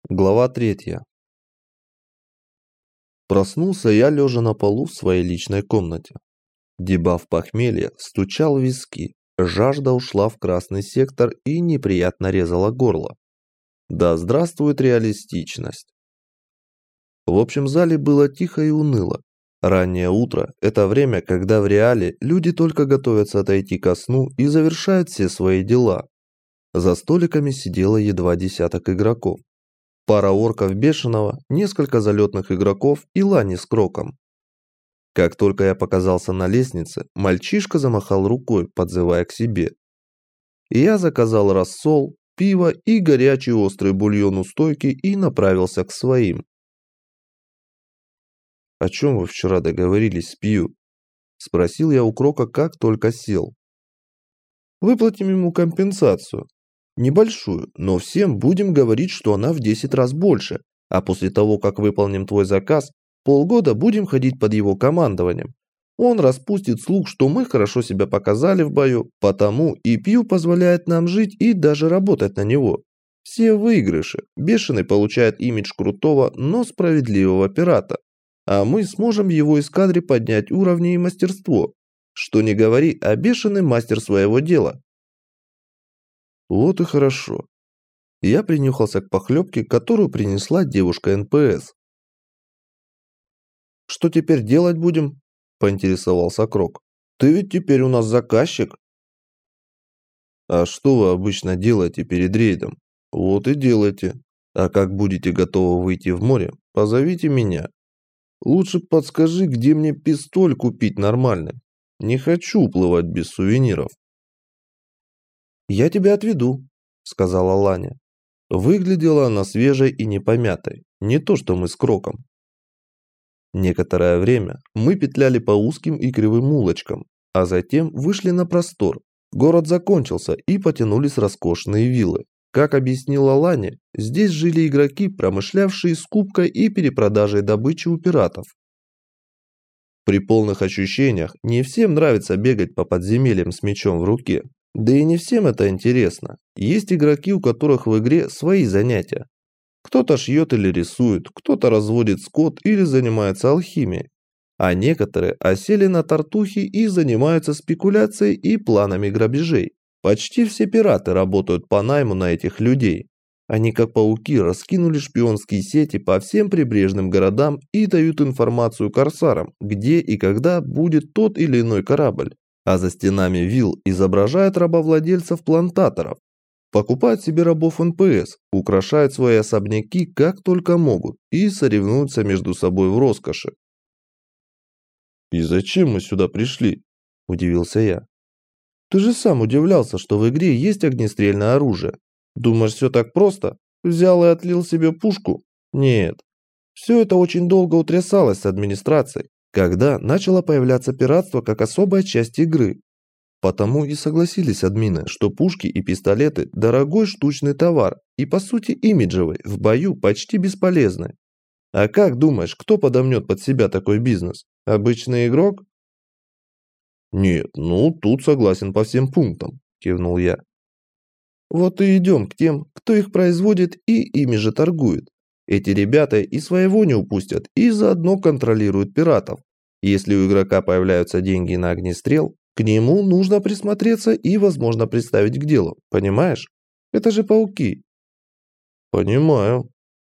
Глава 3. Проснулся я лежа на полу в своей личной комнате. Дебаф похмелья стучал в виски, жажда ушла в красный сектор и неприятно резала горло. Да здравствует реалистичность. В общем зале было тихо и уныло. Раннее утро – это время, когда в реале люди только готовятся отойти ко сну и завершают все свои дела. За столиками сидело едва десяток игроков. Пара орков бешеного, несколько залетных игроков и Лани с Кроком. Как только я показался на лестнице, мальчишка замахал рукой, подзывая к себе. Я заказал рассол, пиво и горячий острый бульон у стойки и направился к своим. «О чем вы вчера договорились с Пью?» – спросил я у Крока, как только сел. «Выплатим ему компенсацию. Небольшую, но всем будем говорить, что она в 10 раз больше, а после того, как выполним твой заказ, полгода будем ходить под его командованием. Он распустит слух, что мы хорошо себя показали в бою, потому и Пью позволяет нам жить и даже работать на него. Все выигрыши. Бешеный получает имидж крутого, но справедливого пирата, а мы сможем в его эскадре поднять уровни и мастерство. Что не говори, а Бешеный мастер своего дела». Вот и хорошо. Я принюхался к похлебке, которую принесла девушка НПС. «Что теперь делать будем?» – поинтересовался Крок. «Ты ведь теперь у нас заказчик». «А что вы обычно делаете перед рейдом? Вот и делайте. А как будете готовы выйти в море, позовите меня. Лучше подскажи, где мне пистоль купить нормальный. Не хочу уплывать без сувениров». «Я тебя отведу», – сказала Ланя. Выглядела она свежей и непомятой, не то что мы с Кроком. Некоторое время мы петляли по узким и кривым улочкам, а затем вышли на простор. Город закончился и потянулись роскошные виллы. Как объяснила Ланя, здесь жили игроки, промышлявшие скупкой и перепродажей добычи у пиратов. При полных ощущениях не всем нравится бегать по подземельям с мечом в руке. Да и не всем это интересно. Есть игроки, у которых в игре свои занятия. Кто-то шьет или рисует, кто-то разводит скот или занимается алхимией. А некоторые осели на тартухи и занимаются спекуляцией и планами грабежей. Почти все пираты работают по найму на этих людей. Они как пауки раскинули шпионские сети по всем прибрежным городам и дают информацию корсарам, где и когда будет тот или иной корабль. А за стенами вилл изображают рабовладельцев-плантаторов. Покупают себе рабов НПС, украшают свои особняки как только могут и соревнуются между собой в роскоши. «И зачем мы сюда пришли?» – удивился я. «Ты же сам удивлялся, что в игре есть огнестрельное оружие. Думаешь, все так просто? Взял и отлил себе пушку? Нет. Все это очень долго утрясалось с администрацией, когда начало появляться пиратство как особая часть игры. Потому и согласились админы, что пушки и пистолеты – дорогой штучный товар и по сути имиджевый, в бою почти бесполезный. А как думаешь, кто подомнет под себя такой бизнес? Обычный игрок?» «Нет, ну тут согласен по всем пунктам», – кивнул я. «Вот и идем к тем, кто их производит и ими же торгует. Эти ребята и своего не упустят, и заодно контролируют пиратов. Если у игрока появляются деньги на огнестрел, к нему нужно присмотреться и, возможно, приставить к делу. Понимаешь? Это же пауки». «Понимаю».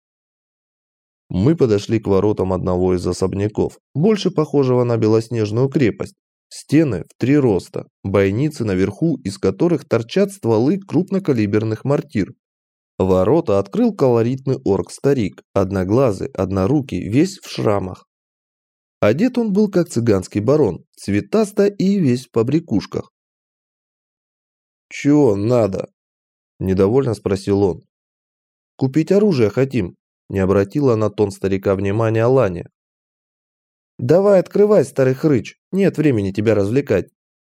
Мы подошли к воротам одного из особняков, больше похожего на белоснежную крепость. Стены в 3 роста, бойницы наверху, из которых торчат стволы крупнокалиберных мортир. Ворота открыл колоритный орк-старик, одноглазый, однорукий, весь в шрамах. Одет он был как цыганский барон, цветасто и весь в побрякушках. «Чего надо?» – недовольно спросил он. «Купить оружие хотим», – не обратила на тон старика внимания Ланя. «Давай открывай, старый хрыч, нет времени тебя развлекать».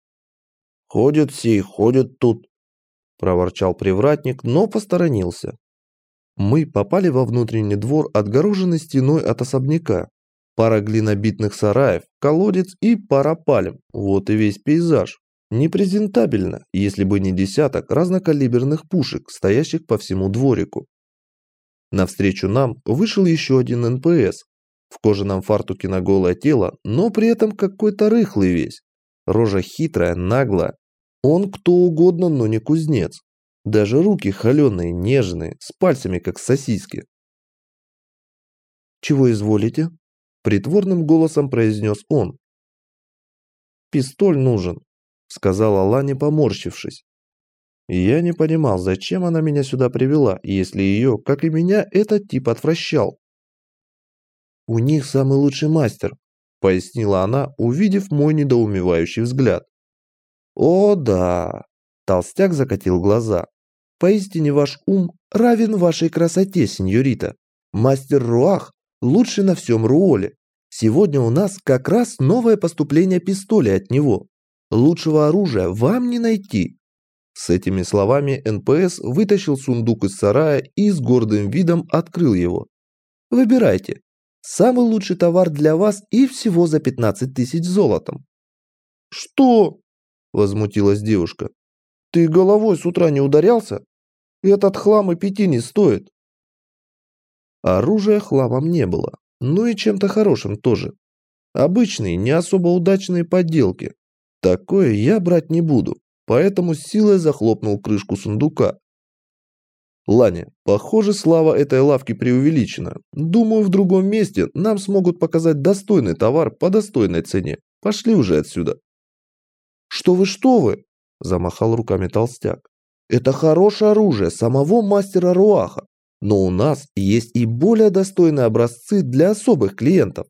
«Ходят сей, ходят тут», – проворчал привратник, но посторонился. Мы попали во внутренний двор, отгороженный стеной от особняка. Пара глинобитных сараев, колодец и пара пальм. Вот и весь пейзаж. Непрезентабельно, если бы не десяток разнокалиберных пушек, стоящих по всему дворику. Навстречу нам вышел еще один НПС. В кожаном фартуке на голое тело, но при этом какой-то рыхлый весь. Рожа хитрая, наглая. Он кто угодно, но не кузнец. Даже руки холеные, нежные, с пальцами, как сосиски. «Чего изволите?» – притворным голосом произнес он. «Пистоль нужен», – сказала Ланя, поморщившись. Я не понимал, зачем она меня сюда привела, если ее, как и меня, этот тип отвращал. «У них самый лучший мастер», – пояснила она, увидев мой недоумевающий взгляд. «О, да!» – толстяк закатил глаза. «Поистине ваш ум равен вашей красоте, сеньорита. Мастер Руах лучший на всем Руоле. Сегодня у нас как раз новое поступление пистоля от него. Лучшего оружия вам не найти». С этими словами НПС вытащил сундук из сарая и с гордым видом открыл его. «Выбирайте. Самый лучший товар для вас и всего за 15 тысяч золотом». «Что?» – возмутилась девушка. «Ты головой с утра не ударялся? Этот хлам и 5 не стоит». Оружия хламом не было, но и чем-то хорошим тоже. Обычные, не особо удачные подделки. Такое я брать не буду. Поэтому с силой захлопнул крышку сундука. «Ланя, похоже, слава этой лавки преувеличена. Думаю, в другом месте нам смогут показать достойный товар по достойной цене. Пошли уже отсюда». «Что вы!» – замахал руками толстяк. «Это хорошее оружие самого мастера Руаха. Но у нас есть и более достойные образцы для особых клиентов».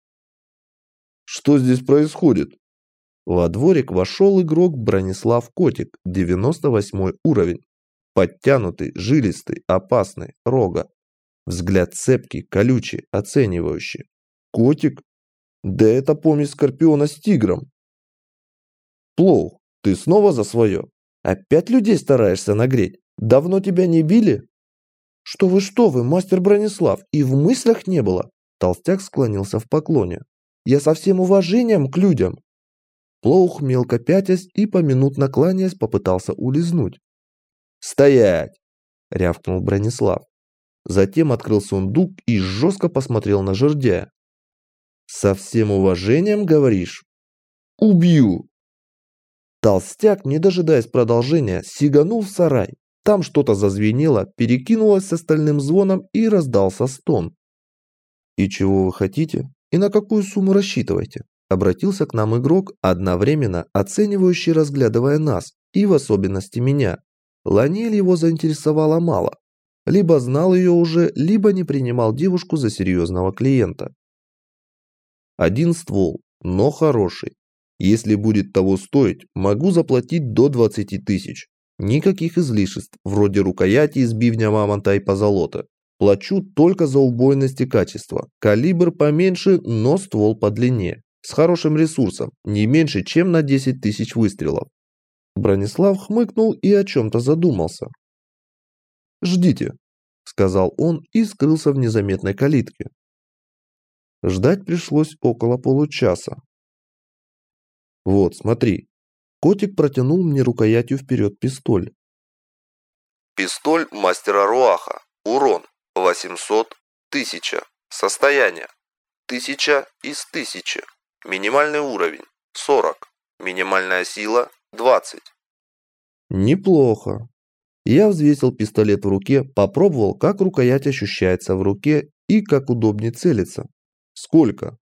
«Что здесь происходит?» Во дворик вошел игрок Бронислав Котик, 98 уровень. Подтянутый, жилистый, опасный, рога. Взгляд цепкий, колючий, оценивающий. Котик? Да это помесь скорпиона с тигром. Плоух, ты снова за свое? Опять людей стараешься нагреть? Давно тебя не били? Что вы, мастер Бронислав, и в мыслях не было. Толстяк склонился в поклоне. Я со всем уважением к людям. Плоух, мелко пятясь и поминутно кланяясь, попытался улизнуть. «Стоять!» – рявкнул Бронислав. Затем открыл сундук и жестко посмотрел на жердяя. «Со всем уважением, говоришь? Убью!» Толстяк, не дожидаясь продолжения, сиганул в сарай. Там что-то зазвенело, перекинулось с остальным звоном и раздался стон. «И чего вы хотите? И на какую сумму рассчитываете?» Обратился к нам игрок, одновременно оценивающий, разглядывая нас, и в особенности меня. Ланиэль его заинтересовало мало. Либо знал ее уже, либо не принимал девушку за серьезного клиента. «Один ствол, но хороший. Если будет того стоить, могу заплатить до 20 тысяч. Никаких излишеств, вроде рукояти из бивня мамонта и позолота. Плачу только за убойность и качество. Калибр поменьше, но ствол подлиннее. С хорошим ресурсом, не меньше, чем на 10 тысяч выстрелов». Бронислав хмыкнул и о чем-то задумался. «Ждите», – сказал он и скрылся в незаметной калитке. Ждать пришлось около получаса. «Вот, смотри». Котик протянул мне рукоятью вперед пистоль. «Пистоль мастера Руаха. Урон 800, 1000. Состояние 1000 из 1000. Минимальный уровень 40. Минимальная сила 20. Неплохо. Я взвесил пистолет в руке, попробовал, как рукоять ощущается в руке и как удобнее целиться. Сколько?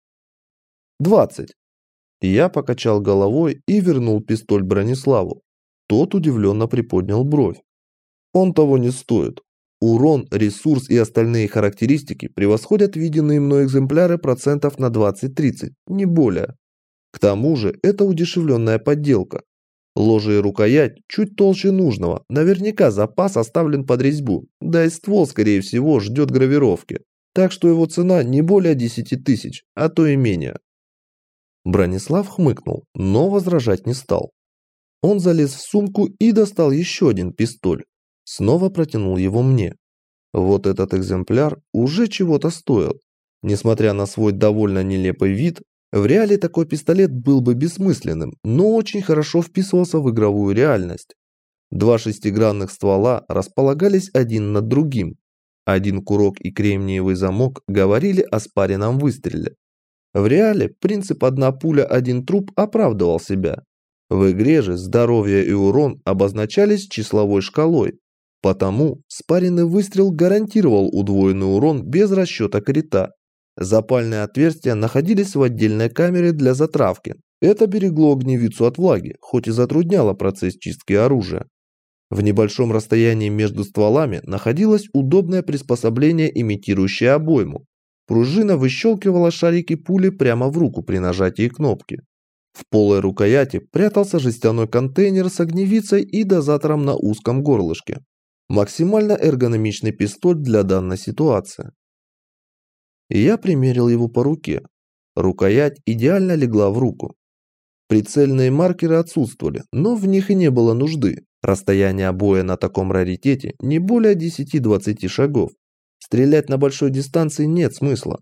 20. Я покачал головой и вернул пистоль Брониславу. Тот удивленно приподнял бровь. Он того не стоит. Урон, ресурс и остальные характеристики превосходят виденные мной экземпляры процентов на 20-30, не более. К тому же это удешевленная подделка. Ложе и рукоять чуть толще нужного, наверняка запас оставлен под резьбу, да и ствол, скорее всего, ждет гравировки. Так что его цена не более 10 тысяч, а то и менее. Бронислав хмыкнул, но возражать не стал. Он залез в сумку и достал еще один пистоль. Снова протянул его мне. Вот этот экземпляр уже чего-то стоил. Несмотря на свой довольно нелепый вид, в реале такой пистолет был бы бессмысленным, но очень хорошо вписывался в игровую реальность. Два шестигранных ствола располагались один над другим. Один курок и кремниевый замок говорили о спаренном выстреле. В реале принцип «одна пуля, один труп» оправдывал себя. В игре же здоровье и урон обозначались числовой шкалой. Потому спаренный выстрел гарантировал удвоенный урон без расчета крита. Запальные отверстия находились в отдельной камере для затравки. Это берегло огневицу от влаги, хоть и затрудняло процесс чистки оружия. В небольшом расстоянии между стволами находилось удобное приспособление, имитирующее обойму. Пружина выщелкивала шарики пули прямо в руку при нажатии кнопки. В полой рукояти прятался жестяной контейнер с огневицей и дозатором на узком горлышке. Максимально эргономичный пистоль для данной ситуации. Я примерил его по руке. Рукоять идеально легла в руку. Прицельные маркеры отсутствовали, но в них и не было нужды. Расстояние боя на таком раритете не более 10-20 шагов. Стрелять на большой дистанции нет смысла.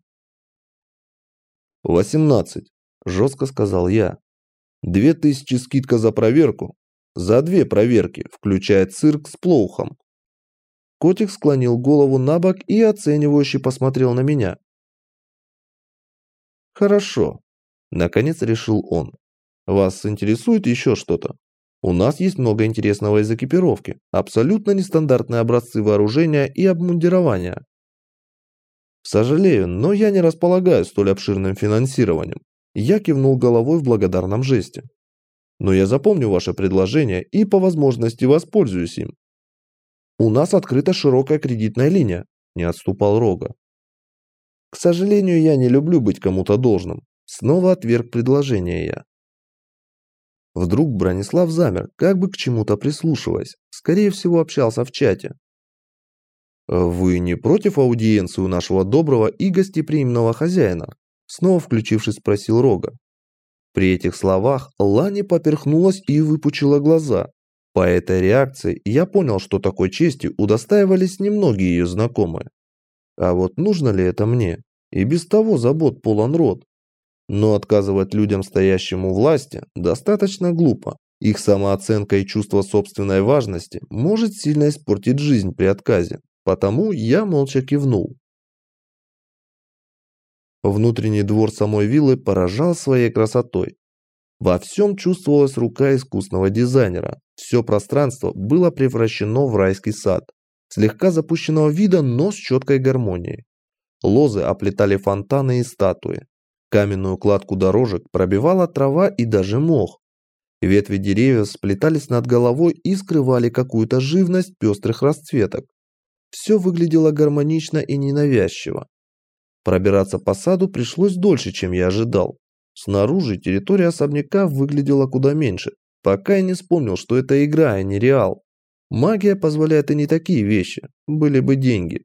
18, жестко сказал я. 2000 скидка за проверку. За 2 проверки, включая цирк с плоухом. Котик склонил голову на бок и оценивающе посмотрел на меня. Хорошо, наконец решил он. Вас интересует еще что-то? У нас есть много интересного из экипировки, абсолютно нестандартные образцы вооружения и обмундирования. Сожалею, но я не располагаю столь обширным финансированием. Я кивнул головой в благодарном жесте. Но я запомню ваше предложение и по возможности воспользуюсь им. У нас открыта широкая кредитная линия, не отступал Рога. К сожалению, я не люблю быть кому-то должным. Снова отверг предложение я. Вдруг Бронислав замер, как бы к чему-то прислушиваясь. Скорее всего, общался в чате. «Вы не против аудиенции у нашего доброго и гостеприимного хозяина?» Снова включившись, спросил Рога. При этих словах Лани поперхнулась и выпучила глаза. По этой реакции я понял, что такой чести удостаивались немногие ее знакомые. А вот нужно ли это мне? И без того забот полон рот. Но отказывать людям, стоящим у власти, достаточно глупо. Их самооценка и чувство собственной важности может сильно испортить жизнь при отказе. Потому я молча кивнул. Внутренний двор самой виллы поражал своей красотой. Во всем чувствовалась рука искусного дизайнера. Все пространство было превращено в райский сад. Слегка запущенного вида, но с четкой гармонией. Лозы оплетали фонтаны и статуи. Каменную кладку дорожек пробивала трава и даже мох. Ветви деревьев сплетались над головой и скрывали какую-то живность пестрых расцветок. Все выглядело гармонично и ненавязчиво. Пробираться по саду пришлось дольше, чем я ожидал. Снаружи территория особняка выглядела куда меньше, пока я не вспомнил, что это игра, а не реал. Магия позволяет и не такие вещи, были бы деньги.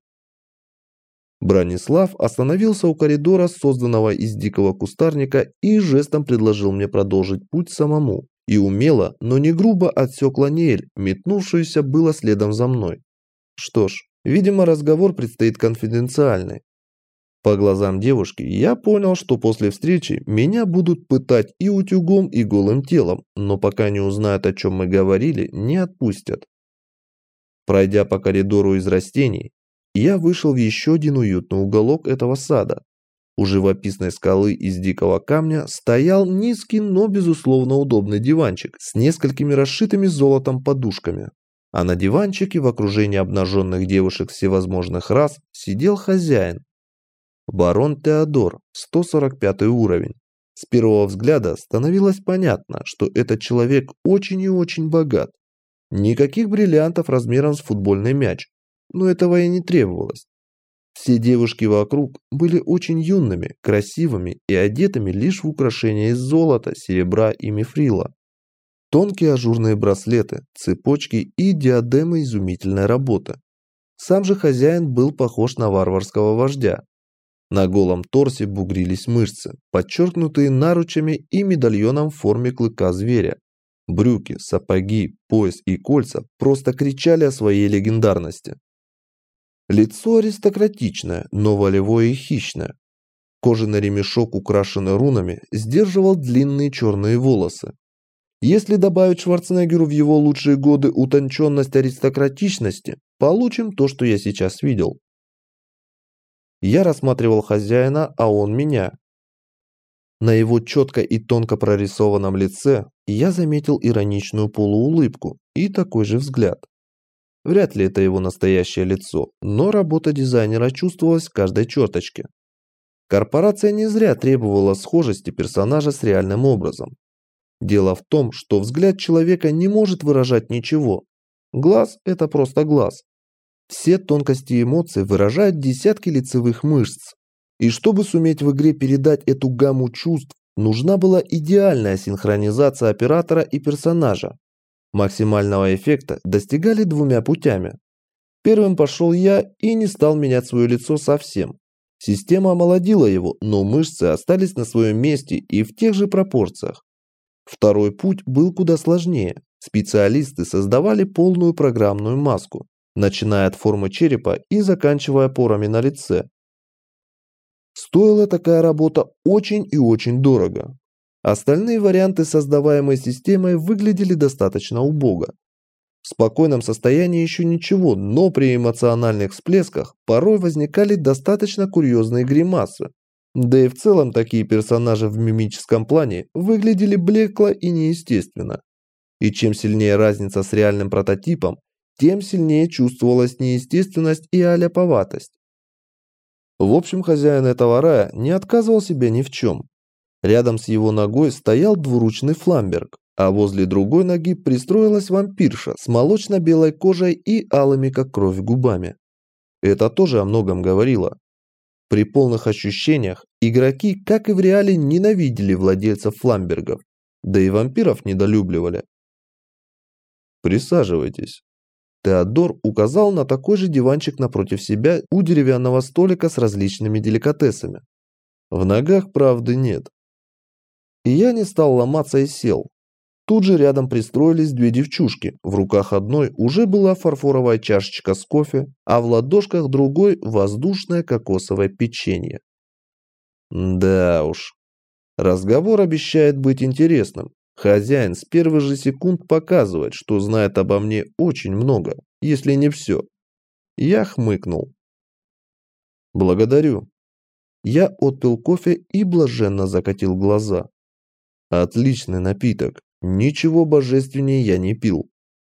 Бронислав остановился у коридора, созданного из дикого кустарника, и жестом предложил мне продолжить путь самому. И умело, но не грубо отсек Ланиэль, метнувшуюся было следом за мной. Что ж, видимо, разговор предстоит конфиденциальный. По глазам девушки я понял, что после встречи меня будут пытать и утюгом, и голым телом, но пока не узнают, о чем мы говорили, не отпустят. Пройдя по коридору из растений, я вышел в еще один уютный уголок этого сада. У живописной скалы из дикого камня стоял низкий, но безусловно удобный диванчик с несколькими расшитыми золотом подушками. А на диванчике в окружении обнаженных девушек всевозможных рас сидел хозяин. Барон Теодор, 145 уровень. С первого взгляда становилось понятно, что этот человек очень и очень богат. Никаких бриллиантов размером с футбольный мяч, но этого и не требовалось. Все девушки вокруг были очень юными, красивыми и одетыми лишь в украшения из золота, серебра и мифрила. Тонкие ажурные браслеты, цепочки и диадемы изумительной работы. Сам же хозяин был похож на варварского вождя. На голом торсе бугрились мышцы, подчеркнутые наручами и медальоном в форме клыка зверя. Брюки, сапоги, пояс и кольца просто кричали о своей легендарности. Лицо аристократичное, но волевое и хищное. Кожаный ремешок, украшенный рунами, сдерживал длинные черные волосы. Если добавить Шварценеггеру в его лучшие годы утонченность аристократичности, получим то, что я сейчас видел. Я рассматривал хозяина, а он меня. На его четко и тонко прорисованном лице я заметил ироничную полуулыбку и такой же взгляд. Вряд ли это его настоящее лицо, но работа дизайнера чувствовалась в каждой черточке. Корпорация не зря требовала схожести персонажа с реальным образом. Дело в том, что взгляд человека не может выражать ничего. Глаз – это просто глаз. Все тонкости эмоций выражают десятки лицевых мышц. И чтобы суметь в игре передать эту гамму чувств, нужна была идеальная синхронизация оператора и персонажа. Максимального эффекта достигали двумя путями. Первым пошел я и не стал менять свое лицо совсем. Система омолодила его, но мышцы остались на своем месте и в тех же пропорциях. Второй путь был куда сложнее. Специалисты создавали полную программную маску, начиная от формы черепа и заканчивая порами на лице. Стоила такая работа очень и очень дорого. Остальные варианты, создаваемые системой, выглядели достаточно убого. В спокойном состоянии еще ничего, но при эмоциональных всплесках порой возникали достаточно курьезные гримасы. Да и в целом такие персонажи в мимическом плане выглядели блекло и неестественно. И чем сильнее разница с реальным прототипом, тем сильнее чувствовалась неестественность и аляповатость. В общем, хозяин этого рая не отказывал себе ни в чем. Рядом с его ногой стоял двуручный фламберг, а возле другой ноги пристроилась вампирша с молочно-белой кожей и алыми как кровь губами. Это тоже о многом говорило. При полных ощущениях игроки, как и в реале, ненавидели владельцев фламбергов, да и вампиров недолюбливали. «Присаживайтесь». Теодор указал на такой же диванчик напротив себя у деревянного столика с различными деликатесами. В ногах правды нет. И я не стал ломаться и сел. Тут же рядом пристроились две девчушки. В руках одной уже была фарфоровая чашечка с кофе, а в ладошках другой воздушное кокосовое печенье. Да уж. Разговор обещает быть интересным. Хозяин с первых же секунд показывает, что знает обо мне очень много, если не все. Я хмыкнул. Благодарю. Я отпил кофе и блаженно закатил глаза. Отличный напиток. Ничего божественнее я не пил.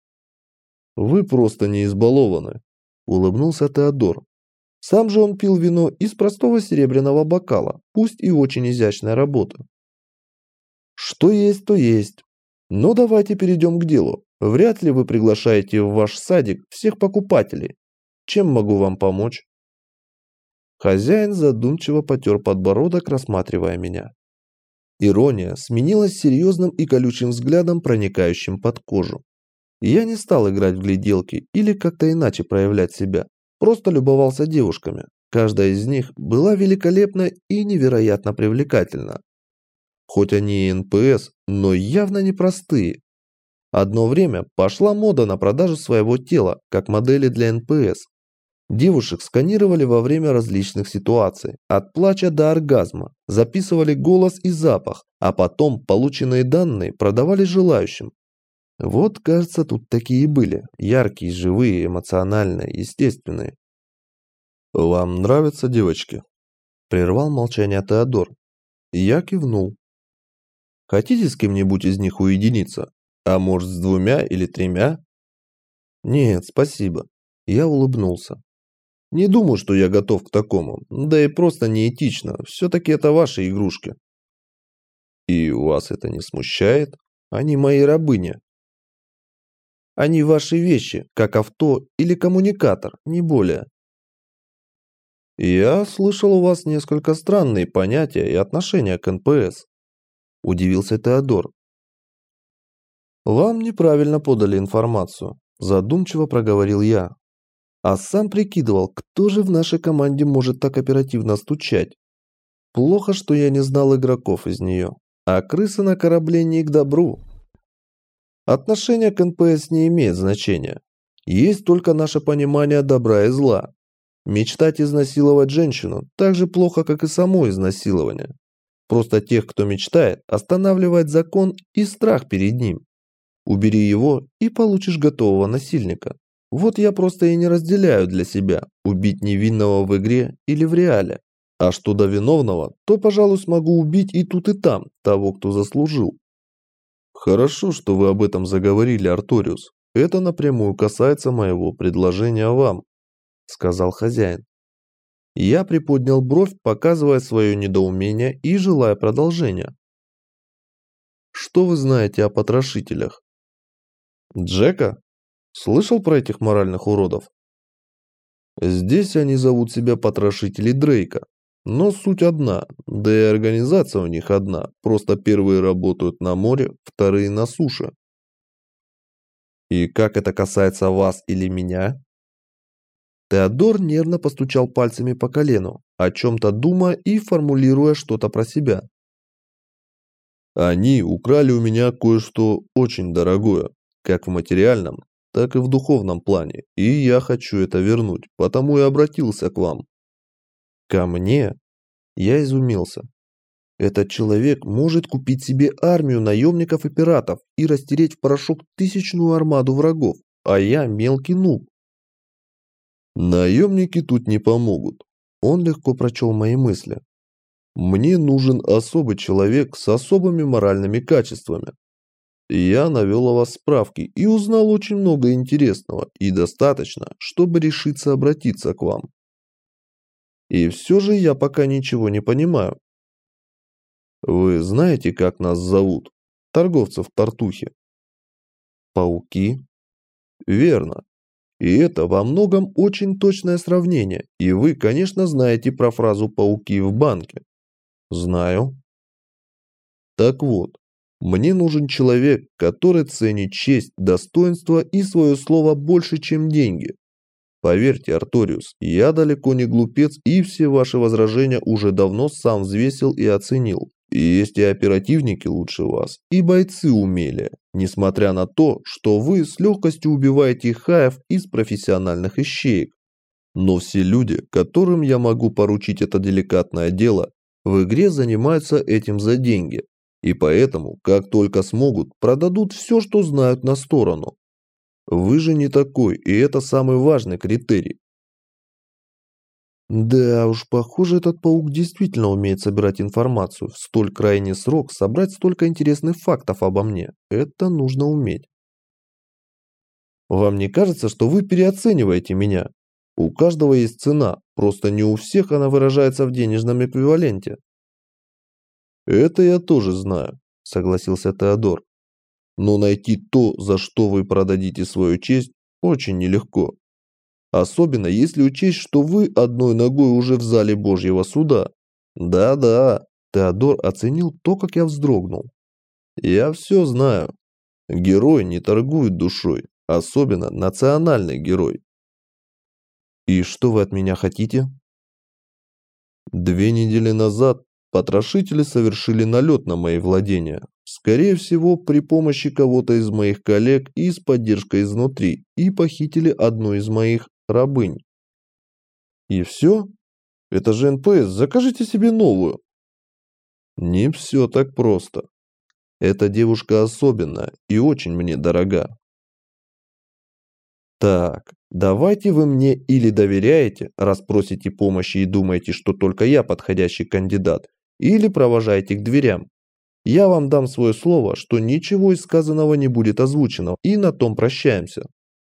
Вы просто не избалованы, улыбнулся Теодор. Сам же он пил вино из простого серебряного бокала, пусть и очень изящной работы. Что есть, то есть. Но давайте перейдем к делу. Вряд ли вы приглашаете в ваш садик всех покупателей. Чем могу вам помочь? Хозяин задумчиво потер подбородок, рассматривая меня. Ирония сменилась серьезным и колючим взглядом, проникающим под кожу. Я не стал играть в гляделки или как-то иначе проявлять себя. Просто любовался девушками. Каждая из них была великолепна и невероятно привлекательна. Хоть они и НПС, но явно непростые. Одно время пошла мода на продажу своего тела, как модели для НПС. Девушек сканировали во время различных ситуаций, от плача до оргазма, записывали голос и запах, а потом полученные данные продавали желающим. Вот, кажется, тут такие были, яркие, живые, эмоциональные, естественные. «Вам нравятся девочки?» – прервал молчание Теодор. Я кивнул. «Хотите с кем-нибудь из них уединиться? А может, с двумя или тремя?» «Нет, спасибо». Я улыбнулся. «Не думаю, что я готов к такому. Да и просто неэтично. Все-таки это ваши игрушки». «И вас это не смущает? Они мои рабыни». «Они ваши вещи, как авто или коммуникатор, не более». «Я слышал, у вас несколько странные понятия и отношения к НПС», – удивился Теодор. «Вам неправильно подали информацию», – задумчиво проговорил я. А сам прикидывал, кто же в нашей команде может так оперативно стучать. Плохо, что я не знал игроков из нее, а крысы на корабле не к добру. Отношение к НПС не имеет значения. Есть только наше понимание добра и зла. Мечтать изнасиловать женщину так же плохо, как и само изнасилование. Просто тех, кто мечтает, останавливает закон и страх перед ним. Убери его и получишь готового насильника. Вот я просто и не разделяю для себя, убить невинного в игре или в реале. А что до виновного, то, пожалуй, смогу убить и тут, и там того, кто заслужил. Хорошо, что вы об этом заговорили, Арториус. Это напрямую касается моего предложения вам, сказал хозяин. Я приподнял бровь, показывая свое недоумение и желая продолжения. Что вы знаете о потрошителях? Джека? Слышал про этих моральных уродов? Здесь они зовут себя потрошители Дрейка. Но суть одна, да и организация у них одна. Просто первые работают на море, вторые на суше. И как это касается вас или меня? Теодор нервно постучал пальцами по колену, о чем-то думая и формулируя что-то про себя. Они украли у меня кое-что очень дорогое, как в материальном, так и в духовном плане, и я хочу это вернуть, потому и обратился к вам. Ко мне? Я изумился. Этот человек может купить себе армию наемников и пиратов и растереть в порошок тысячную армаду врагов, а я мелкий нуб. Наемники тут не помогут. Он легко прочел мои мысли. Мне нужен особый человек с особыми моральными качествами. Я навел о вас справки и узнал очень много интересного, и достаточно, чтобы решиться обратиться к вам. И все же я пока ничего не понимаю. Вы знаете, как нас зовут? Торговцев Тартухи. Пауки? Верно. И это во многом очень точное сравнение, и вы, конечно, знаете про фразу «пауки в банке». Знаю. Так вот, мне нужен человек, который ценит честь, достоинство и свое слово больше, чем деньги. Поверьте, Арториус, я далеко не глупец и все ваши возражения уже давно сам взвесил и оценил. И есть и оперативники лучше вас, и бойцы умелее, несмотря на то, что вы с легкостью убиваете хаев из профессиональных ищеек. Но все люди, которым я могу поручить это деликатное дело, в игре занимаются этим за деньги. И поэтому, как только смогут, продадут все, что знают на сторону. Вы же не такой, и это самый важный критерий. Да уж, похоже, этот паук действительно умеет собирать информацию. В столь крайний срок собрать столько интересных фактов обо мне. Это нужно уметь. Вам не кажется, что вы переоцениваете меня? У каждого есть цена, просто не у всех она выражается в денежном эквиваленте. Это я тоже знаю, согласился Теодор. Но найти то, за что вы продадите свою честь, очень нелегко. Особенно если учесть, что вы одной ногой уже в зале Божьего суда. Да-да, Теодор оценил то, как я вздрогнул. Я все знаю. Герой не торгует душой, особенно национальный герой. И что вы от меня хотите? 2 недели назад потрошители совершили налет на мои владения. Скорее всего, при помощи кого-то из моих коллег и с поддержкой изнутри, и похитили одну из моих рабынь. И все? Это же НПС, закажите себе новую. Не все так просто. Эта девушка особенная и очень мне дорога. Так, давайте вы мне или доверяете, раз просите помощи и думаете, что только я подходящий кандидат, или провожаете к дверям. Я вам дам свое слово, что ничего из сказанного не будет озвучено, и на том прощаемся.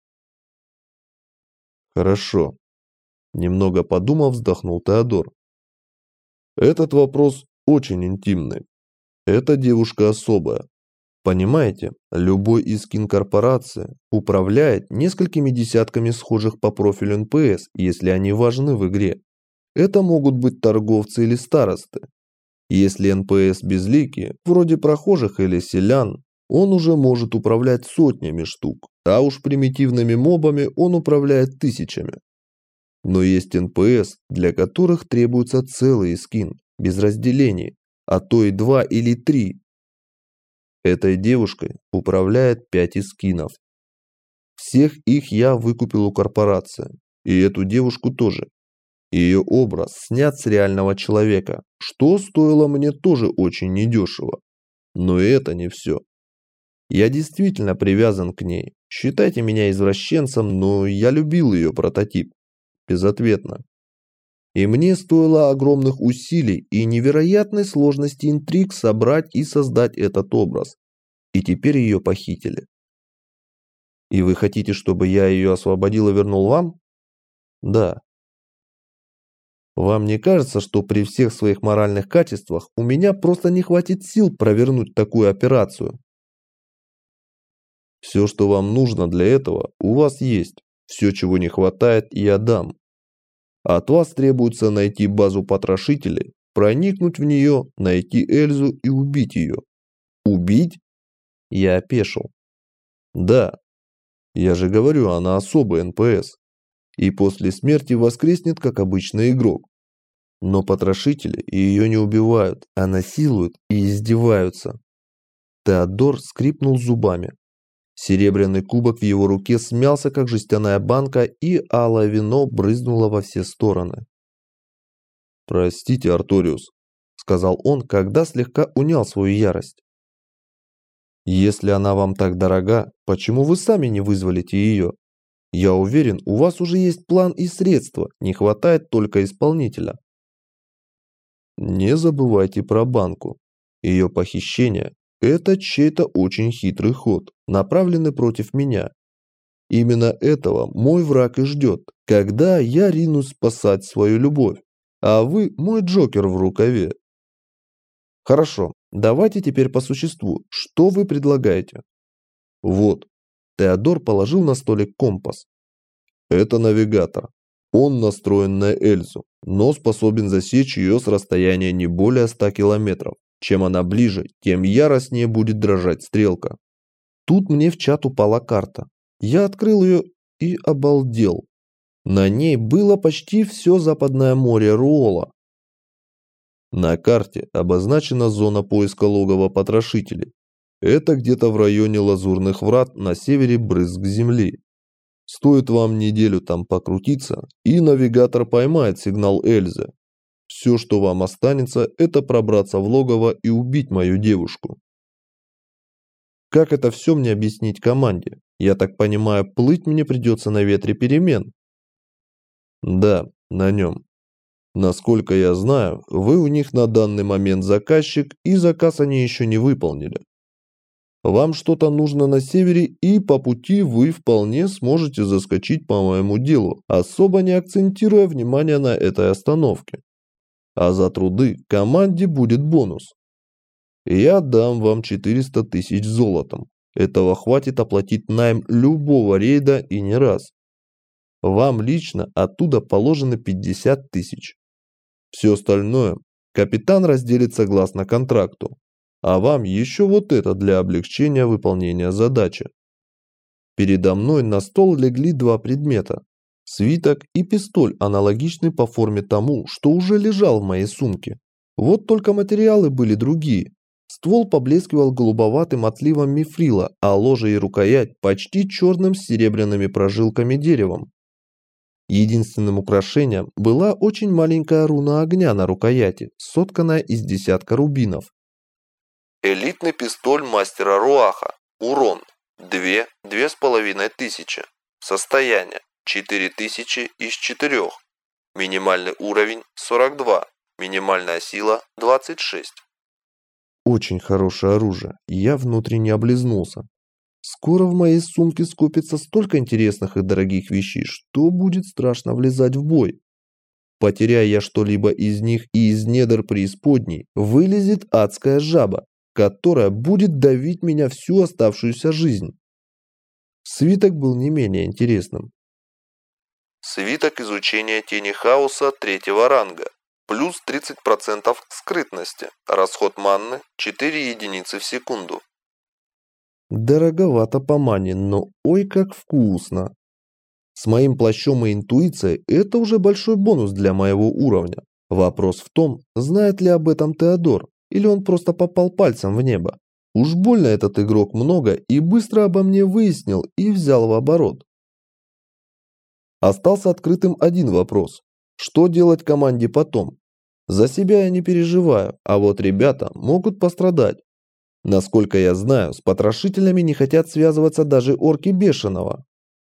Хорошо. Немного подумав, вздохнул Теодор. Этот вопрос очень интимный. Эта девушка особая. Понимаете, любой искин корпорации управляет несколькими десятками схожих по профилю НПС, если они важны в игре. Это могут быть торговцы или старосты. Если НПС безликие, вроде прохожих или селян, он уже может управлять сотнями штук, а уж примитивными мобами он управляет тысячами. Но есть НПС, для которых требуется целый скин, без разделений, а то и 2 или 3. Этой девушкой управляет 5 скинов. Всех их я выкупил у корпорации, и эту девушку тоже. Ее образ снят с реального человека, что стоило мне тоже очень недешево. Но и это не все. Я действительно привязан к ней. Считайте меня извращенцем, но я любил ее прототип. Безответно. И мне стоило огромных усилий и невероятной сложности интриг собрать и создать этот образ. И теперь ее похитили. И вы хотите, чтобы я ее освободил и вернул вам? Да. Вам не кажется, что при всех своих моральных качествах у меня просто не хватит сил провернуть такую операцию? Все, что вам нужно для этого, у вас есть. Все, чего не хватает, я дам. От вас требуется найти базу потрошителей, проникнуть в нее, найти Эльзу и убить ее. Убить? Я опешил. Да. Я же говорю, она особый НПС. И после смерти воскреснет, как обычный игрок. Но потрошители ее не убивают, а насилуют и издеваются. Теодор скрипнул зубами. Серебряный кубок в его руке смялся, как жестяная банка, и алое вино брызнуло во все стороны. «Простите, Арториус», — сказал он, когда слегка унял свою ярость. «Если она вам так дорога, почему вы сами не вызволите ее? Я уверен, у вас уже есть план и средства, не хватает только исполнителя». Не забывайте про банку. Ее похищение – это чей-то очень хитрый ход, направленный против меня. Именно этого мой враг и ждет, когда я ринусь спасать свою любовь, а вы мой Джокер в рукаве. Хорошо, давайте теперь по существу. Что вы предлагаете? Вот. Теодор положил на столик компас. Это навигатор. Он настроен на Эльзу, но способен засечь ее с расстояния не более 100 километров. Чем она ближе, тем яростнее будет дрожать стрелка. Тут мне в чат упала карта. Я открыл ее и обалдел. На ней было почти все западное море Руола. На карте обозначена зона поиска логова потрошителей. Это где-то в районе Лазурных врат на севере брызг земли. Стоит вам неделю там покрутиться, и навигатор поймает сигнал Эльзы. Все, что вам останется, это пробраться в логово и убить мою девушку. Как это все мне объяснить команде? Я так понимаю, плыть мне придется на ветре перемен? Да, на нем. Насколько я знаю, вы у них на данный момент заказчик, и заказ они еще не выполнили. Вам что-то нужно на севере, и по пути вы вполне сможете заскочить по моему делу, особо не акцентируя внимание на этой остановке. А за труды команде будет бонус. Я дам вам 400 тысяч золотом. Этого хватит оплатить найм любого рейда и не раз. Вам лично оттуда положено 50 тысяч. Все остальное капитан разделит согласно контракту. А вам еще вот это для облегчения выполнения задачи. Передо мной на стол легли два предмета. Свиток и пистоль, аналогичный по форме тому, что уже лежал в моей сумке. Вот только материалы были другие. Ствол поблескивал голубоватым отливом мифрила, а ложе и рукоять почти черным с серебряными прожилками деревом. Единственным украшением была очень маленькая руна огня на рукояти, сотканная из десятка рубинов. Элитный пистоль мастера Руаха. Урон 2-2500. Состояние 4000 из 4. Минимальный уровень 42. Минимальная сила 26. Очень хорошее оружие. Я внутренне облизнулся. Скоро в моей сумке скопится столько интересных и дорогих вещей, что будет страшно влезать в бой. Потеряя я что-либо из них, и из недр преисподней вылезет адская жаба, которая будет давить меня всю оставшуюся жизнь. Свиток был не менее интересным. Свиток изучения тени хаоса 3-го ранга. Плюс 30% скрытности. Расход манны 4 единицы в секунду. Дороговато по мане, но ой как вкусно. С моим плащом и интуицией это уже большой бонус для моего уровня. Вопрос в том, знает ли об этом Теодор, или он просто попал пальцем в небо. Уж больно этот игрок много и быстро обо мне выяснил и взял в оборот. Остался открытым один вопрос. Что делать команде потом? За себя я не переживаю, а вот ребята могут пострадать. Насколько я знаю, с потрошителями не хотят связываться даже орки Бешеного.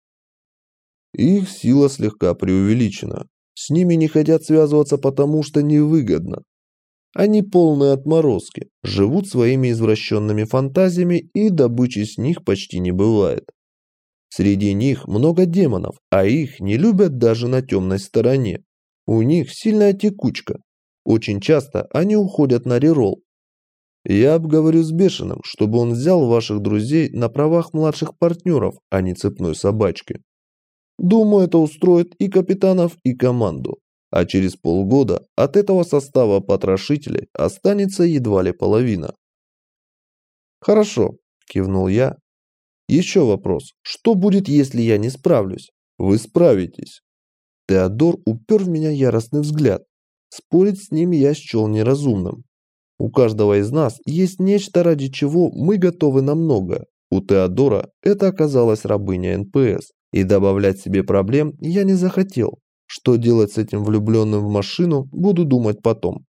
Их сила слегка преувеличена. С ними не хотят связываться, потому что невыгодно. Они полные отморозки, живут своими извращенными фантазиями, и добычи с них почти не бывает. Среди них много демонов, а их не любят даже на темной стороне. У них сильная текучка. Очень часто они уходят на реролл. Я обговорю с Бешеным, чтобы он взял ваших друзей на правах младших партнеров, а не цепной собачки. Думаю, это устроит и капитанов, и команду. А через полгода от этого состава потрошителей останется едва ли половина. Хорошо, кивнул я. Еще вопрос. Что будет, если я не справлюсь? Вы справитесь. Теодор упер в меня яростный взгляд. Спорить с ним я счел неразумным. У каждого из нас есть нечто, ради чего мы готовы на многое. У Теодора это оказалась рабыня НПС. И добавлять себе проблем я не захотел. Что делать с этим влюбленным в машину, буду думать потом.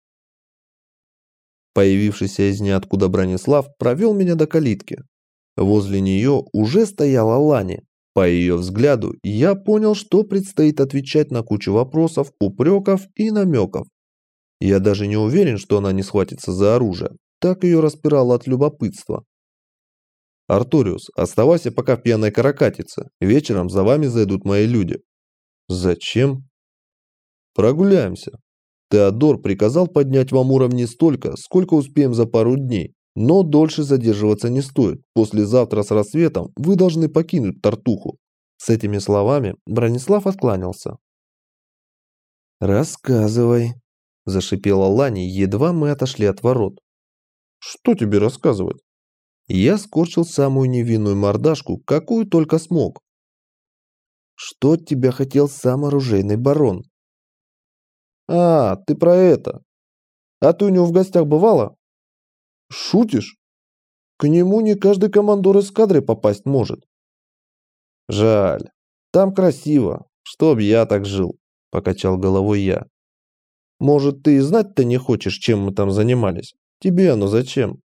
Появившийся из ниоткуда Бронислав провел меня до калитки. Возле нее уже стояла Лани. По ее взгляду я понял, что предстоит отвечать на кучу вопросов, упреков и намеков. Я даже не уверен, что она не схватится за оружие. Так ее распирало от любопытства. «Арториус, оставайся пока в пьяной каракатице. Вечером за вами зайдут мои люди». «Зачем?» «Прогуляемся. Теодор приказал поднять вам уровни столько, сколько успеем за пару дней. Но дольше задерживаться не стоит. Послезавтра с рассветом вы должны покинуть Тартуху». С этими словами Бронислав откланялся. «Рассказывай», – зашипела Лани, едва мы отошли от ворот. «Что тебе рассказывать?» Я скорчил самую невинную мордашку, какую только смог. «Что от тебя хотел сам оружейный барон?» «А, ты про это. А ты у него в гостях бывала?» «Шутишь? К нему не каждый командор эскадры попасть может». «Жаль. Там красиво. Чтоб я так жил», – покачал головой я. «Может, ты и знать-то не хочешь, чем мы там занимались? Тебе оно зачем?»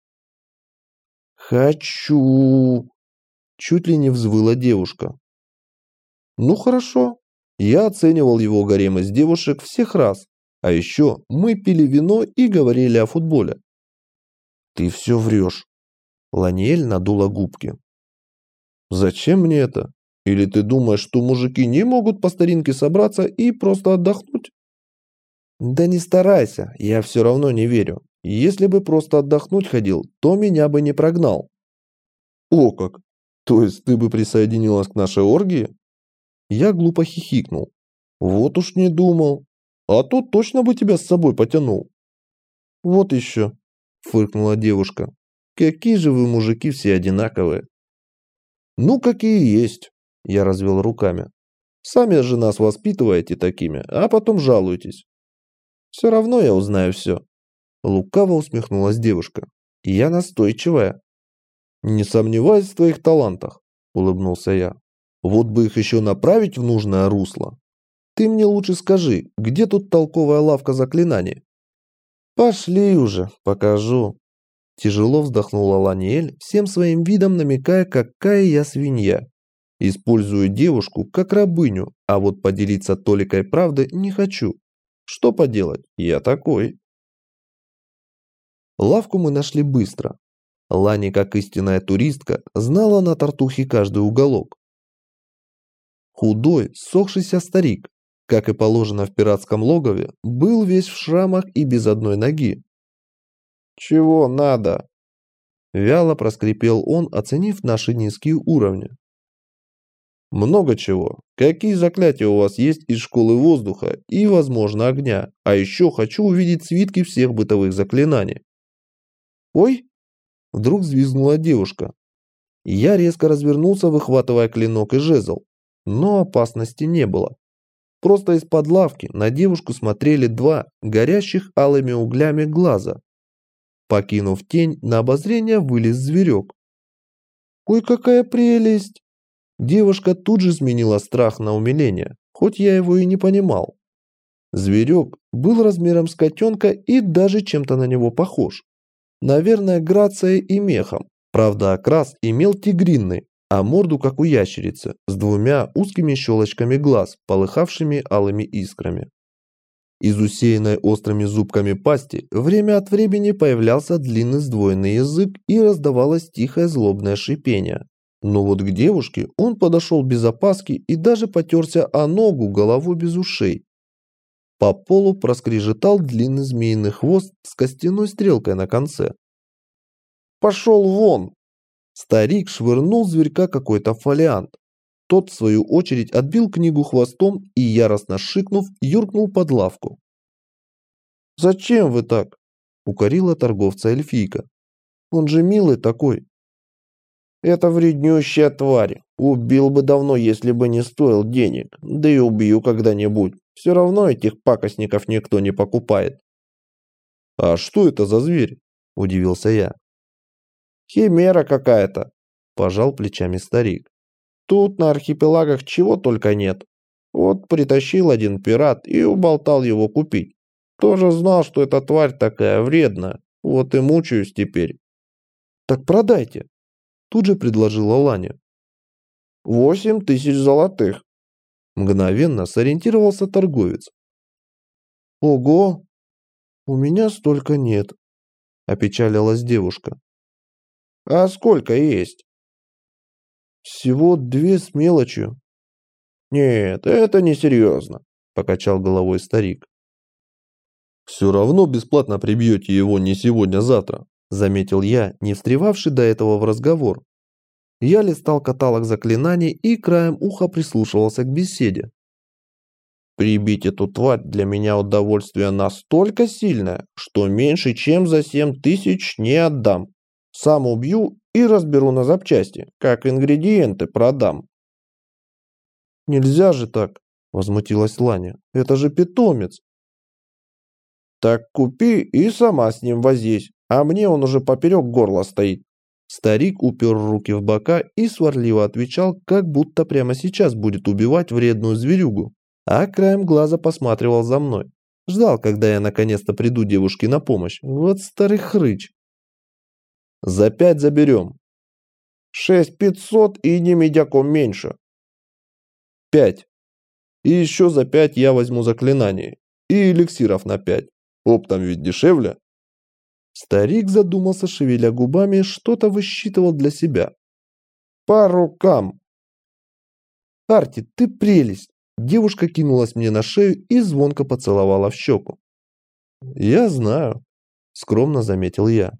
«Хочу!» – чуть ли не взвыла девушка. «Ну хорошо. Я оценивал его гарем из девушек всех раз. А еще мы пили вино и говорили о футболе». «Ты все врешь». Ланиэль надула губки. «Зачем мне это? Или ты думаешь, что мужики не могут по старинке собраться и просто отдохнуть?» «Да не старайся, я все равно не верю. Если бы просто отдохнуть ходил, то меня бы не прогнал». «О как! То есть ты бы присоединилась к нашей оргии?» Я глупо хихикнул. «Вот уж не думал. А то точно бы тебя с собой потянул». «Вот еще», — фыркнула девушка. «Какие же вы, мужики, все одинаковые». «Ну, какие есть», — я развел руками. «Сами же нас воспитываете такими, а потом жалуетесь». «Все равно я узнаю все». Лукаво усмехнулась девушка. «Я настойчивая». «Не сомневаюсь в твоих талантах», – улыбнулся я. «Вот бы их еще направить в нужное русло. Ты мне лучше скажи, где тут толковая лавка заклинаний?» «Пошли уже, покажу». Тяжело вздохнула Ланиэль, всем своим видом намекая, какая я свинья. Использую девушку как рабыню, а вот поделиться толикой правды не хочу. Что поделать, я такой. Лавку мы нашли быстро. Лани, как истинная туристка, знала на Тартухе каждый уголок. Худой, ссохшийся старик, как и положено в пиратском логове, был весь в шрамах и без одной ноги. «Чего надо?» Вяло проскрипел он, оценив наши низкие уровни. «Много чего. Какие заклятия у вас есть из школы воздуха и, возможно, огня? А еще хочу увидеть свитки всех бытовых заклинаний». «Ой!» Вдруг взвизгнула девушка. Я резко развернулся, выхватывая клинок и жезл. Но опасности не было. Просто из-под лавки на девушку смотрели два горящих алыми углями глаза. Покинув тень, на обозрение вылез зверек. «Ой, какая прелесть!» Девушка тут же сменила страх на умиление, хоть я его и не понимал. Зверек был размером с котенка и даже чем-то на него похож. Наверное, грацией и мехом. Правда, окрас имел тигринный, а морду, как у ящерицы, с двумя узкими щелочками глаз, полыхавшими алыми искрами. Из усеянной острыми зубками пасти время от времени появлялся длинный сдвоенный язык и раздавалось тихое злобное шипение. Но вот к девушке он подошел без опаски и даже потерся о ногу головой без ушей. По полу проскрежетал длинный змеиный хвост с костяной стрелкой на конце. «Пошел вон!» Старик швырнул зверька какой-то фолиант. Тот, в свою очередь, отбил книгу хвостом и, яростно шикнув, юркнул под лавку. «Зачем вы так?» – укорила торговца эльфийка. «Он же милый такой». «Это вреднющая тварь. Убил бы давно, если бы не стоил денег. Да и убью когда-нибудь. Все равно этих пакостников никто не покупает». «А что это за зверь?» – удивился я. «Химера какая-то», – пожал плечами старик. «Тут на архипелагах чего только нет. Вот притащил один пират и уболтал его купить. Тоже знал, что эта тварь такая вредная. Вот и мучаюсь теперь». «Так продайте», – тут же предложила Ланя. 8000 золотых. Мгновенно сориентировался торговец. «Ого, у меня столько нет», – опечалилась девушка. «А сколько есть?» «Всего 2 с мелочью». «Нет, это несерьезно», – покачал головой старик. «Все равно бесплатно прибьете его не сегодня-завтра», – заметил я, не встревавший до этого в разговор. Я листал каталог заклинаний и краем уха прислушивался к беседе. «Прибить эту тварь для меня удовольствие настолько сильное, что меньше чем за 7000 не отдам. Сам убью и разберу на запчасти, как ингредиенты продам». «Нельзя же так», – возмутилась Ланя. «Это же питомец». «Так купи и сама с ним возись, а мне он уже поперек горла стоит». Старик упер руки в бока и сварливо отвечал, как будто прямо сейчас будет убивать вредную зверюгу, а краем глаза посматривал за мной. Ждал, когда я наконец-то приду девушке на помощь. Вот старый хрыч. «За 5 заберем». 6500 и не медяком меньше. 5. И еще за 5 я возьму заклинание. И эликсиров на 5. Оптом ведь дешевле. Старик задумался, шевеля губами, что-то высчитывал для себя. «По рукам!» «Арти, ты прелесть!» Девушка кинулась мне на шею и звонко поцеловала в щеку. «Я знаю», — скромно заметил я.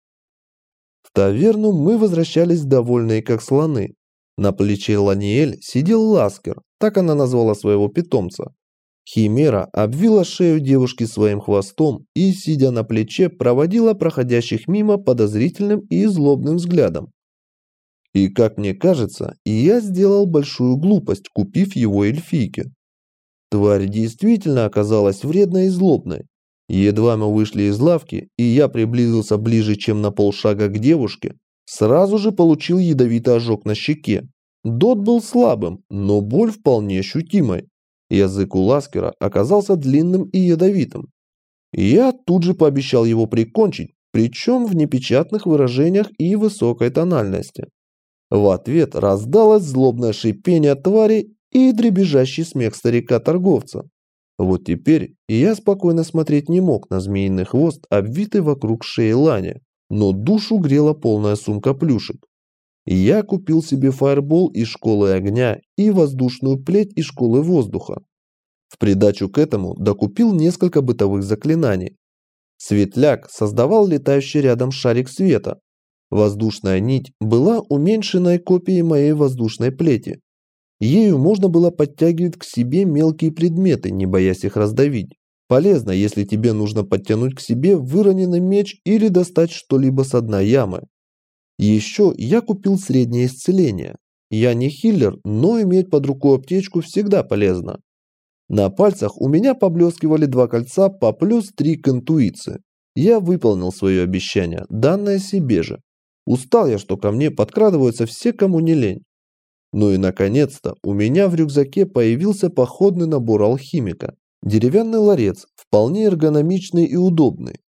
В таверну мы возвращались довольные как слоны. На плече Ланиэль сидел Ласкер, так она назвала своего питомца. Химера обвила шею девушки своим хвостом и, сидя на плече, проводила проходящих мимо подозрительным и злобным взглядом. И, как мне кажется, я сделал большую глупость, купив его эльфийке. Тварь действительно оказалась вредной и злобной. Едва мы вышли из лавки, и я приблизился ближе, чем на полшага к девушке, сразу же получил ядовитый ожог на щеке. Дот был слабым, но боль вполне ощутимой. Язык у Ласкера оказался длинным и ядовитым. Я тут же пообещал его прикончить, причем в непечатных выражениях и высокой тональности. В ответ раздалось злобное шипение твари и дребезжащий смех старика-торговца. Вот теперь я спокойно смотреть не мог на змеиный хвост, обвитый вокруг шеи Лани, но душу грела полная сумка плюшек. Я купил себе фаербол из школы огня и воздушную плеть из школы воздуха. В придачу к этому докупил несколько бытовых заклинаний. Светляк создавал летающий рядом шарик света. Воздушная нить была уменьшенной копией моей воздушной плети. Ею можно было подтягивать к себе мелкие предметы, не боясь их раздавить. Полезно, если тебе нужно подтянуть к себе выроненный меч или достать что-либо с дна ямы. Еще я купил среднее исцеление. Я не хиллер, но иметь под рукой аптечку всегда полезно. На пальцах у меня поблескивали 2 кольца по +3 к интуиции. Я выполнил свое обещание, данное себе же. Устал я, что ко мне подкрадываются все, кому не лень. Ну и наконец-то у меня в рюкзаке появился походный набор алхимика. Деревянный ларец, вполне эргономичный и удобный.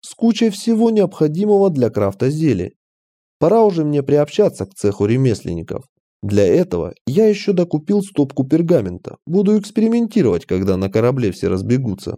с кучей всего необходимого для крафта зелий. Пора уже мне приобщаться к цеху ремесленников. Для этого я еще докупил стопку пергамента. Буду экспериментировать, когда на корабле все разбегутся.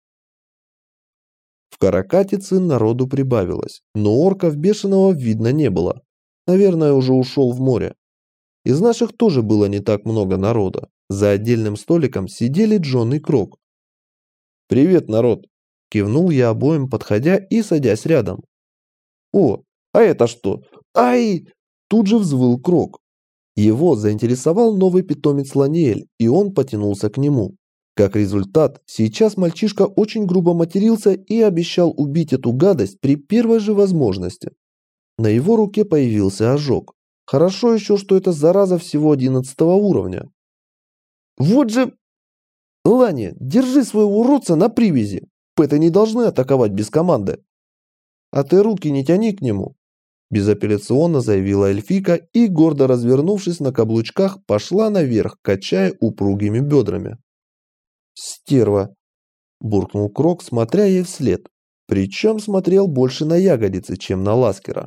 В Каракатице народу прибавилось, но орков бешеного видно не было. Наверное, уже ушел в море. Из наших тоже было не так много народа. За отдельным столиком сидели Джон и Крок. «Привет, народ!» – кивнул я обоим, подходя и садясь рядом. «О, а это что? Ай!» – тут же взвыл Крок. Его заинтересовал новый питомец Ланиэль, и он потянулся к нему. Как результат, сейчас мальчишка очень грубо матерился и обещал убить эту гадость при первой же возможности. На его руке появился ожог. Хорошо еще, что эта зараза всего 11-го уровня. «Вот же... Лани, держи своего уродца на привязи. Пэты не должны атаковать без команды». «А ты руки не тяни к нему», – безапелляционно заявила эльфийка и, гордо развернувшись на каблучках, пошла наверх, качая упругими бедрами. «Стерва!» – буркнул Крок, смотря ей вслед. Причем смотрел больше на ягодицы, чем на Ласкера.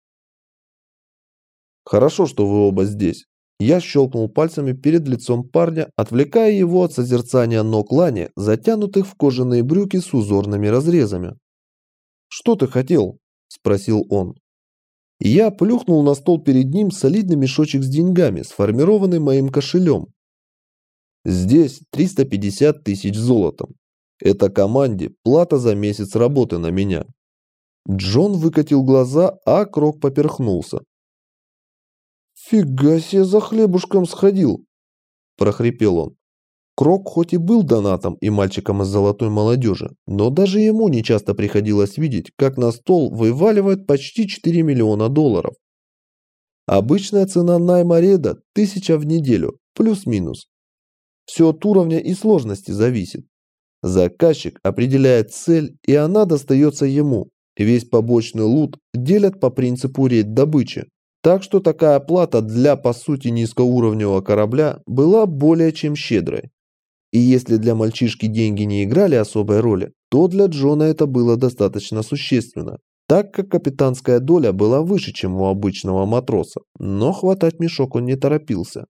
«Хорошо, что вы оба здесь». Я щелкнул пальцами перед лицом парня, отвлекая его от созерцания ног Лани, затянутых в кожаные брюки с узорными разрезами. «Что ты хотел?» – спросил он. Я плюхнул на стол перед ним солидный мешочек с деньгами, сформированный моим кошелем. Здесь 350 тысяч золотом. Это команде плата за месяц работы на меня. Джон выкатил глаза, а Крок поперхнулся. «Фига себе за хлебушком сходил!» – прохрипел он. Крок хоть и был донатом и мальчиком из золотой молодежи, но даже ему нечасто приходилось видеть, как на стол вываливают почти 4 миллиона долларов. Обычная цена найма рейда – 1000 в неделю, плюс-минус. Все от уровня и сложности зависит. Заказчик определяет цель, и она достается ему. Весь побочный лут делят по принципу рейд-добычи. Так что такая плата для, по сути, низкоуровневого корабля была более чем щедрой. И если для мальчишки деньги не играли особой роли, то для Джона это было достаточно существенно, так как капитанская доля была выше, чем у обычного матроса, но хватать мешок он не торопился.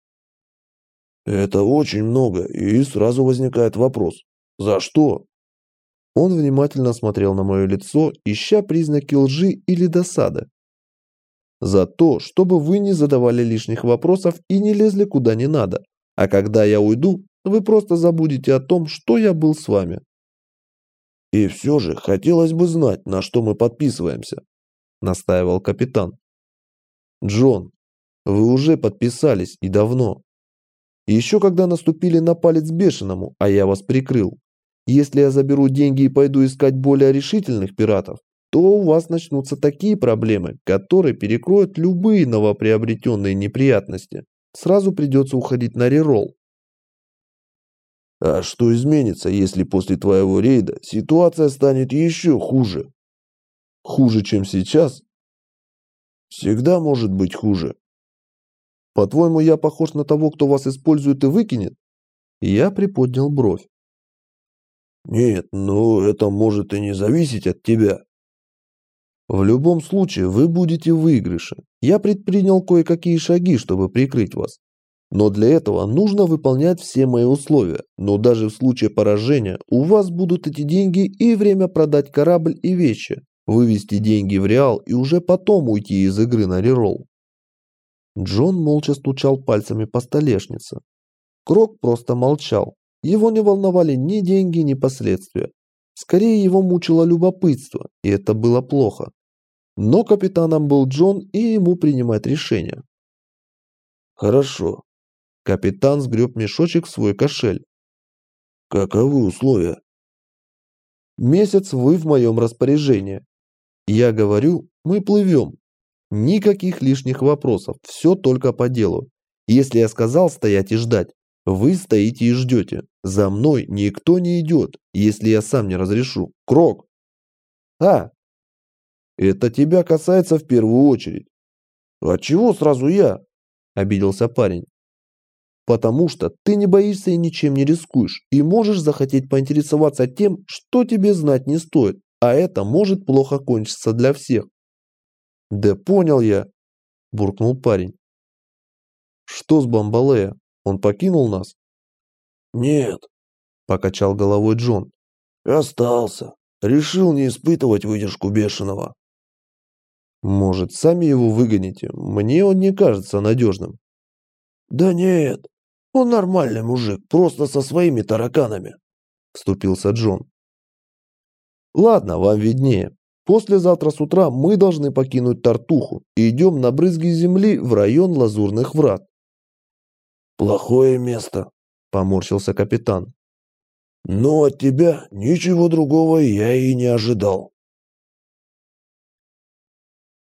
«Это очень много, и сразу возникает вопрос. За что?» Он внимательно смотрел на мое лицо, ища признаки лжи или досады. «За то, чтобы вы не задавали лишних вопросов и не лезли куда не надо. А когда я уйду, вы просто забудете о том, что я был с вами». «И все же хотелось бы знать, на что мы подписываемся», – настаивал капитан. «Джон, вы уже подписались и давно. Еще когда наступили на палец бешеному, а я вас прикрыл. Если я заберу деньги и пойду искать более решительных пиратов, то у вас начнутся такие проблемы, которые перекроют любые новоприобретенные неприятности. Сразу придется уходить на реролл». «А что изменится, если после твоего рейда ситуация станет еще хуже?» «Хуже, чем сейчас?» «Всегда может быть хуже». «По-твоему, я похож на того, кто вас использует и выкинет?» Я приподнял бровь. «Нет, но это может и не зависеть от тебя». «В любом случае, вы будете в выигрыше. Я предпринял кое-какие шаги, чтобы прикрыть вас. Но для этого нужно выполнять все мои условия. Но даже в случае поражения у вас будут эти деньги и время продать корабль и вещи, вывести деньги в реал и уже потом уйти из игры на реролл». Джон молча стучал пальцами по столешнице. Крок просто молчал. Его не волновали ни деньги, ни последствия. Скорее его мучило любопытство, и это было плохо. Но капитаном был Джон, и ему принимать решение. «Хорошо». Капитан сгреб мешочек в свой кошель. «Каковы условия?» «Месяц вы в моем распоряжении. Я говорю, мы плывем. Никаких лишних вопросов, все только по делу. Если я сказал стоять и ждать, вы стоите и ждете. За мной никто не идет, если я сам не разрешу. Крок!» «А, это тебя касается в первую очередь». «А чего сразу я?» – обиделся парень. «Потому что ты не боишься и ничем не рискуешь, и можешь захотеть поинтересоваться тем, что тебе знать не стоит. а это может плохо кончиться для всех». «Да понял я», – буркнул парень. «Что с Бамбалея? Он покинул нас?» «Нет», – покачал головой Джон. остался. Решил не испытывать выдержку бешеного». «Может, сами его выгоните? Мне он не кажется надежным». «Да нет, он нормальный мужик, просто со своими тараканами», – вступился Джон. «Ладно, вам виднее. Послезавтра с утра мы должны покинуть Тартуху и идем на брызги земли в район Лазурных Врат». «Плохое место», – поморщился капитан. «но от тебя ничего другого я и не ожидал».